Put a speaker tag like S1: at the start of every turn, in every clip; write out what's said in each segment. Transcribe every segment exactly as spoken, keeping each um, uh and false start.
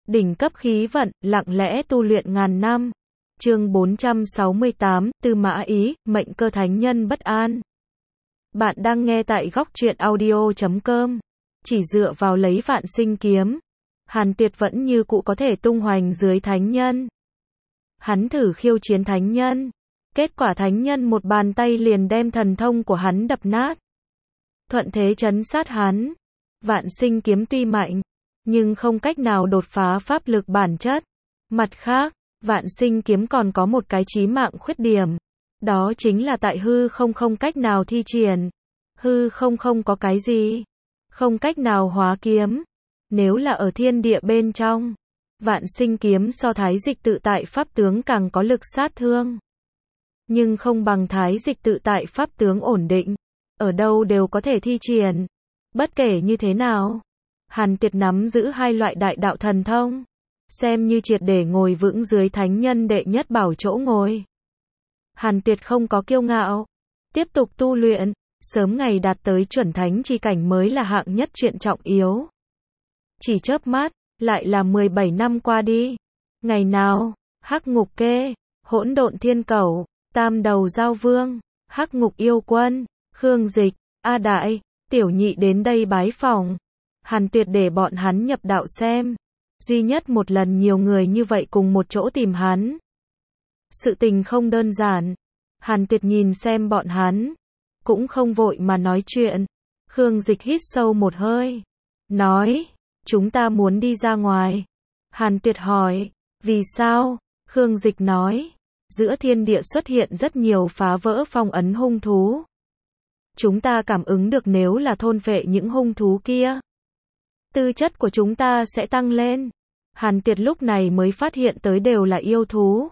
S1: Đỉnh cấp khí vận, lặng lẽ tu luyện ngàn năm. Chương bốn trăm sáu mươi tám, Tư Mã Ý, mệnh cơ thánh nhân bất an. Bạn đang nghe tại góc truyện audio chấm com. Chỉ dựa vào lấy vạn sinh kiếm, Hàn Tuyệt vẫn như cũ có thể tung hoành dưới thánh nhân. Hắn thử khiêu chiến thánh nhân. Kết quả thánh nhân một bàn tay liền đem thần thông của hắn đập nát. Thuận thế trấn sát hắn. Vạn sinh kiếm tuy mạnh, nhưng không cách nào đột phá pháp lực bản chất. Mặt khác, vạn sinh kiếm còn có một cái chí mạng khuyết điểm. Đó chính là tại hư không không cách nào thi triển. Hư không không có cái gì. Không cách nào hóa kiếm. Nếu là ở thiên địa bên trong, vạn sinh kiếm so thái dịch tự tại pháp tướng càng có lực sát thương. Nhưng không bằng thái dịch tự tại pháp tướng ổn định. Ở đâu đều có thể thi triển. Bất kể như thế nào, Hàn Tuyệt nắm giữ hai loại đại đạo thần thông, xem như triệt để ngồi vững dưới thánh nhân đệ nhất bảo chỗ ngồi. Hàn Tuyệt không có kiêu ngạo, tiếp tục tu luyện, sớm ngày đạt tới chuẩn thánh chi cảnh mới là hạng nhất chuyện trọng yếu. Chỉ chớp mắt, lại là mười bảy năm qua đi. Ngày nào, Hắc Ngục Kê, Hỗn Độn Thiên Cẩu, Tam Đầu Giao Vương, Hắc Ngục Yêu Quân, Khương Dịch, A Đại, Tiểu Nhị đến đây bái phỏng. Hàn Tuyệt để bọn hắn nhập đạo xem. Duy nhất một lần nhiều người như vậy cùng một chỗ tìm hắn. Sự tình không đơn giản. Hàn Tuyệt nhìn xem bọn hắn, cũng không vội mà nói chuyện. Khương Dịch hít sâu một hơi, nói, chúng ta muốn đi ra ngoài. Hàn Tuyệt hỏi, vì sao? Khương Dịch nói, giữa thiên địa xuất hiện rất nhiều phá vỡ phong ấn hung thú. Chúng ta cảm ứng được nếu là thôn phệ những hung thú kia, tư chất của chúng ta sẽ tăng lên. Hàn Tuyệt lúc này mới phát hiện tới đều là yêu thú.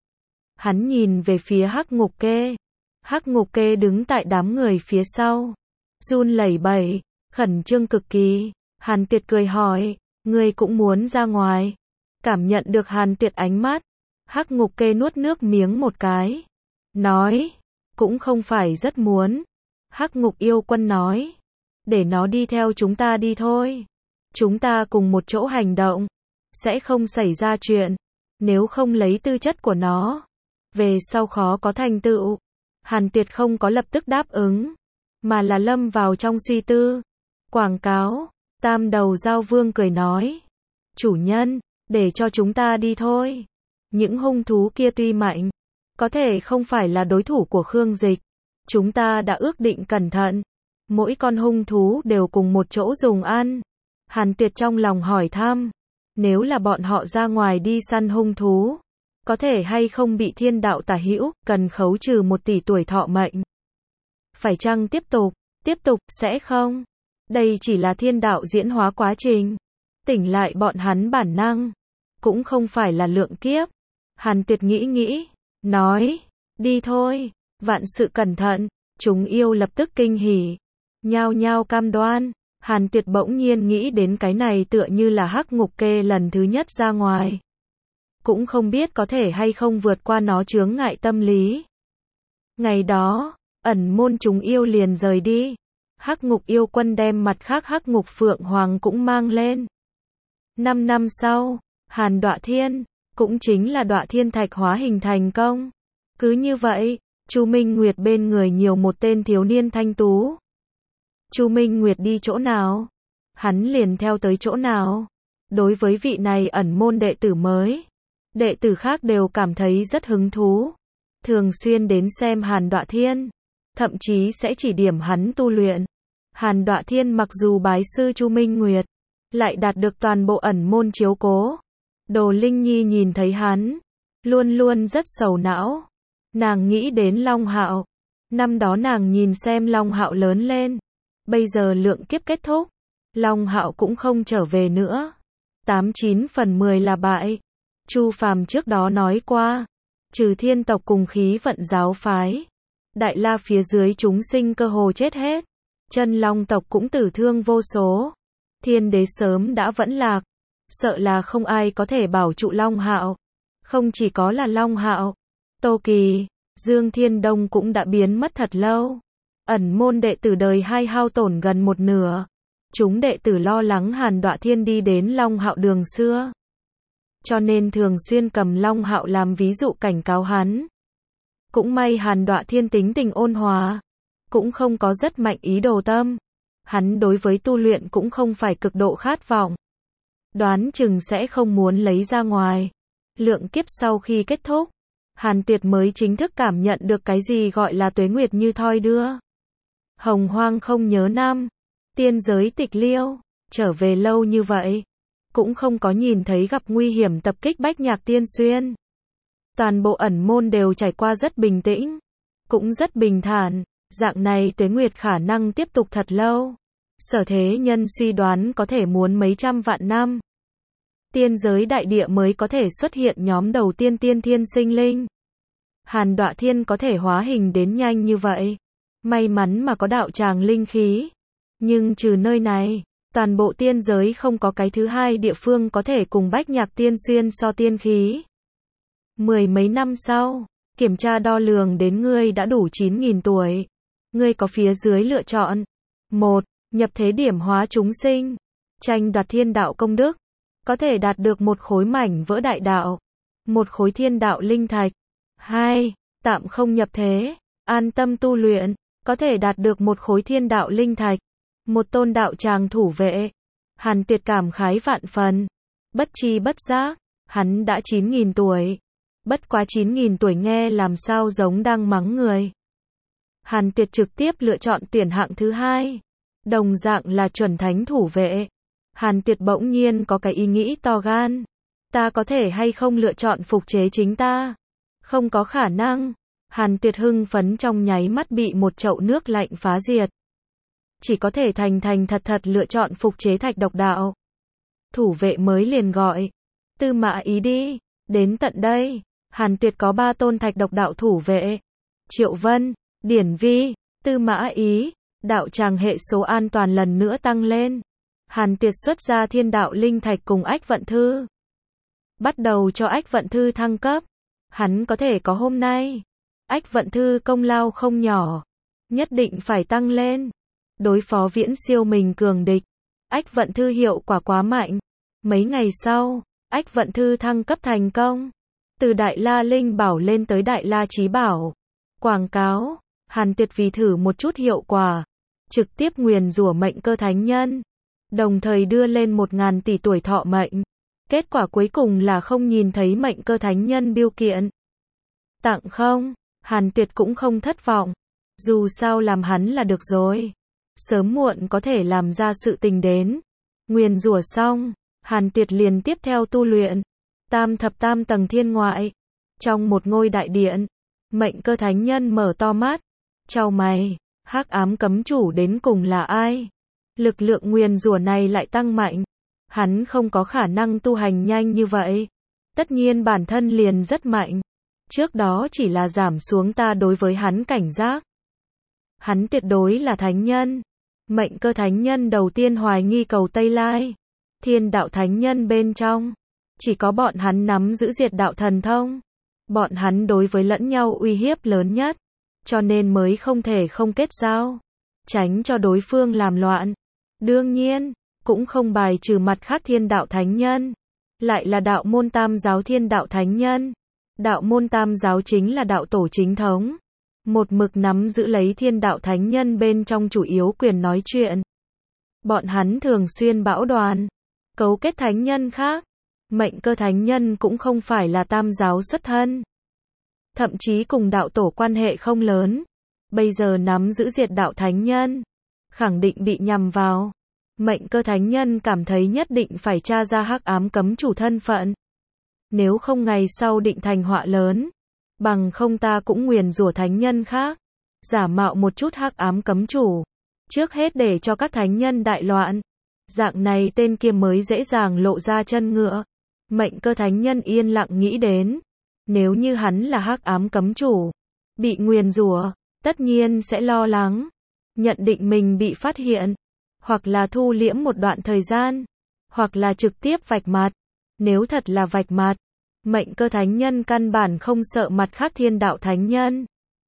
S1: Hắn nhìn về phía Hắc Ngục Kê. Hắc Ngục Kê đứng tại đám người phía sau, run lẩy bẩy, khẩn trương cực kỳ. Hàn Tuyệt cười hỏi, ngươi cũng muốn ra ngoài? Cảm nhận được Hàn Tuyệt ánh mắt, Hắc Ngục Kê nuốt nước miếng một cái, nói, cũng không phải rất muốn. Hắc Ngục Yêu Quân nói, để nó đi theo chúng ta đi thôi. Chúng ta cùng một chỗ hành động, sẽ không xảy ra chuyện. Nếu không lấy tư chất của nó, về sau khó có thành tựu. Hàn Tuyệt không có lập tức đáp ứng, mà là lâm vào trong suy tư. Quảng cáo, Tam Đầu Giao Vương cười nói, chủ nhân, để cho chúng ta đi thôi. Những hung thú kia tuy mạnh, có thể không phải là đối thủ của Khương Dịch. Chúng ta đã ước định cẩn thận, mỗi con hung thú đều cùng một chỗ dùng ăn. Hàn Tuyệt trong lòng hỏi thăm, nếu là bọn họ ra ngoài đi săn hung thú, có thể hay không bị thiên đạo tả hữu, cần khấu trừ một tỷ tuổi thọ mệnh. Phải chăng tiếp tục? Tiếp tục, sẽ không? Đây chỉ là thiên đạo diễn hóa quá trình. Tỉnh lại bọn hắn bản năng, cũng không phải là lượng kiếp. Hàn Tuyệt nghĩ nghĩ, nói, đi thôi. Vạn sự cẩn thận. Chúng yêu lập tức kinh hỉ, nhao nhao cam đoan. Hàn Tuyệt bỗng nhiên nghĩ đến cái này tựa như là Hắc Ngục Kê lần thứ nhất ra ngoài. Cũng không biết có thể hay không vượt qua nó chướng ngại tâm lý. Ngày đó, ẩn môn chúng yêu liền rời đi. Hắc Ngục Yêu Quân đem mặt khác Hắc Ngục Phượng Hoàng cũng mang lên. Năm năm sau, Hàn Đọa Thiên, cũng chính là Đọa Thiên Thạch hóa hình thành công. Cứ như vậy, Chu Minh Nguyệt bên người nhiều một tên thiếu niên thanh tú. Chu Minh Nguyệt đi chỗ nào, hắn liền theo tới chỗ nào. Đối với vị này ẩn môn đệ tử mới, đệ tử khác đều cảm thấy rất hứng thú. Thường xuyên đến xem Hàn Đọa Thiên, thậm chí sẽ chỉ điểm hắn tu luyện. Hàn Đọa Thiên mặc dù bái sư Chu Minh Nguyệt, lại đạt được toàn bộ ẩn môn chiếu cố. Đồ Linh Nhi nhìn thấy hắn, luôn luôn rất sầu não. Nàng nghĩ đến Long Hạo. Năm đó nàng nhìn xem Long Hạo lớn lên. Bây giờ lượng kiếp kết thúc, Long Hạo cũng không trở về nữa. Tám chín phần mười là bại. Chu Phàm trước đó nói qua, trừ thiên tộc cùng khí vận giáo phái, Đại La phía dưới chúng sinh cơ hồ chết hết. Chân Long tộc cũng tử thương vô số. Thiên đế sớm đã vẫn lạc, sợ là không ai có thể bảo trụ Long Hạo. Không chỉ có là Long Hạo, Tô Kỳ, Dương Thiên Đông cũng đã biến mất thật lâu. Ẩn môn đệ tử đời hai hao tổn gần một nửa. Chúng đệ tử lo lắng Hàn Đọa Thiên đi đến Long Hạo đường xưa. cho nên thường xuyên cầm Long Hạo làm ví dụ cảnh cáo hắn. Cũng may Hàn Đọa Thiên tính tình ôn hòa, cũng không có rất mạnh ý đồ tâm. Hắn đối với tu luyện cũng không phải cực độ khát vọng. Đoán chừng sẽ không muốn lấy ra ngoài. Lượng kiếp sau khi kết thúc, Hàn Tuyệt mới chính thức cảm nhận được cái gì gọi là tuế nguyệt như thoi đưa. Hồng hoang không nhớ năm, tiên giới tịch liêu, trở về lâu như vậy, cũng không có nhìn thấy gặp nguy hiểm tập kích Bách Nhạc Tiên Xuyên. Toàn bộ ẩn môn đều trải qua rất bình tĩnh, cũng rất bình thản, dạng này tuế nguyệt khả năng tiếp tục thật lâu. Sở Thế Nhân suy đoán có thể muốn mấy trăm vạn năm. Tiên giới đại địa mới có thể xuất hiện nhóm đầu tiên tiên thiên sinh linh. Hàn Đọa Thiên có thể hóa hình đến nhanh như vậy. May mắn mà có đạo tràng linh khí. Nhưng trừ nơi này, toàn bộ tiên giới không có cái thứ hai địa phương có thể cùng Bách Nhạc Tiên Xuyên so tiên khí. Mười mấy năm sau, kiểm tra đo lường đến ngươi đã đủ chín nghìn tuổi. Ngươi có phía dưới lựa chọn. một. Nhập thế điểm hóa chúng sinh. Tranh đoạt thiên đạo công đức. Có thể đạt được một khối mảnh vỡ đại đạo. Một khối thiên đạo linh thạch. hai. Tạm không nhập thế. An tâm tu luyện. Có thể đạt được một khối thiên đạo linh thạch. Một tôn đạo tràng thủ vệ. Hàn Tuyệt cảm khái vạn phần. Bất chi bất giác, hắn đã chín nghìn tuổi. Bất quá chín nghìn tuổi nghe làm sao giống đang mắng người. Hàn Tuyệt trực tiếp lựa chọn tuyển hạng thứ hai. Đồng dạng là chuẩn thánh thủ vệ. Hàn Tuyệt bỗng nhiên có cái ý nghĩ to gan. Ta có thể hay không lựa chọn phục chế chính ta? Không có khả năng. Hàn Tuyệt hưng phấn trong nháy mắt bị một chậu nước lạnh phá diệt. Chỉ có thể thành thành thật thật lựa chọn phục chế thạch độc đạo. Thủ vệ mới liền gọi. Tư Mã Ý đi. Đến tận đây, Hàn Tuyệt có ba tôn thạch độc đạo thủ vệ. Triệu Vân, Điển Vi, Tư Mã Ý. Đạo tràng hệ số an toàn lần nữa tăng lên. Hàn Tuyệt xuất ra thiên đạo linh thạch cùng Ách Vận Thư. Bắt đầu cho Ách Vận Thư thăng cấp. Hắn có thể có hôm nay. Ách Vận Thư công lao không nhỏ. Nhất định phải tăng lên. Đối phó viễn siêu mình cường địch. Ách Vận Thư hiệu quả quá mạnh. Mấy ngày sau, Ách Vận Thư thăng cấp thành công. Từ Đại La Linh Bảo lên tới Đại La Chí Bảo. Quảng cáo. Hàn Tuyệt vì thử một chút hiệu quả. Trực tiếp nguyền rủa mệnh cơ thánh nhân. Đồng thời đưa lên một ngàn tỷ tuổi thọ mệnh. Kết quả cuối cùng là không nhìn thấy mệnh cơ thánh nhân biêu kiện. Tặng không, Hàn Tuyệt cũng không thất vọng. Dù sao làm hắn là được rồi. Sớm muộn có thể làm ra sự tình đến. Nguyền rủa xong, Hàn Tuyệt liền tiếp theo tu luyện. Tam thập tam tầng thiên ngoại. Trong một ngôi đại điện, mệnh cơ thánh nhân mở to mắt. Chau mày, hắc ám cấm chủ đến cùng là ai? Lực lượng nguyền rủa này lại tăng mạnh. Hắn không có khả năng tu hành nhanh như vậy. Tất nhiên bản thân liền rất mạnh. Trước đó chỉ là giảm xuống ta đối với hắn cảnh giác. Hắn tuyệt đối là thánh nhân. Mệnh cơ thánh nhân đầu tiên hoài nghi cầu Tây Lai. Thiên đạo thánh nhân bên trong. Chỉ có bọn hắn nắm giữ diệt đạo thần thông. Bọn hắn đối với lẫn nhau uy hiếp lớn nhất. Cho nên mới không thể không kết giao. Tránh cho đối phương làm loạn. Đương nhiên, cũng không bài trừ mặt khác thiên đạo thánh nhân. Lại là đạo môn tam giáo thiên đạo thánh nhân. Đạo môn tam giáo chính là đạo tổ chính thống. Một mực nắm giữ lấy thiên đạo thánh nhân bên trong chủ yếu quyền nói chuyện. Bọn hắn thường xuyên bão đoàn. Cấu kết thánh nhân khác. Mệnh cơ thánh nhân cũng không phải là tam giáo xuất thân. Thậm chí cùng đạo tổ quan hệ không lớn. Bây giờ nắm giữ diệt đạo thánh nhân. Khẳng định bị nhằm vào. Mệnh cơ thánh nhân cảm thấy nhất định phải tra ra hắc ám cấm chủ thân phận. Nếu không ngày sau định thành họa lớn. Bằng không ta cũng nguyền rủa thánh nhân khác. Giả mạo một chút hắc ám cấm chủ. Trước hết để cho các thánh nhân đại loạn. Dạng này tên kia mới dễ dàng lộ ra chân ngựa. Mệnh cơ thánh nhân yên lặng nghĩ đến. Nếu như hắn là hắc ám cấm chủ. Bị nguyền rủa, tất nhiên sẽ lo lắng. Nhận định mình bị phát hiện. Hoặc là thu liễm một đoạn thời gian. Hoặc là trực tiếp vạch mặt. Nếu thật là vạch mặt. Mệnh cơ thánh nhân căn bản không sợ mặt khác thiên đạo thánh nhân.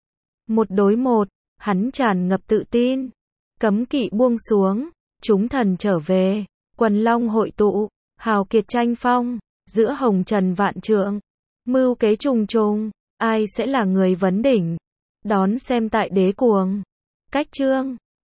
S1: Một đối một, hắn tràn ngập tự tin. Cấm kỵ buông xuống. Chúng thần trở về. Quần long hội tụ. Hào kiệt tranh phong. giữa hồng trần vạn trượng, mưu kế trùng trùng, ai sẽ là người vấn đỉnh? Đón xem tại Đế Cuồng. Cách chương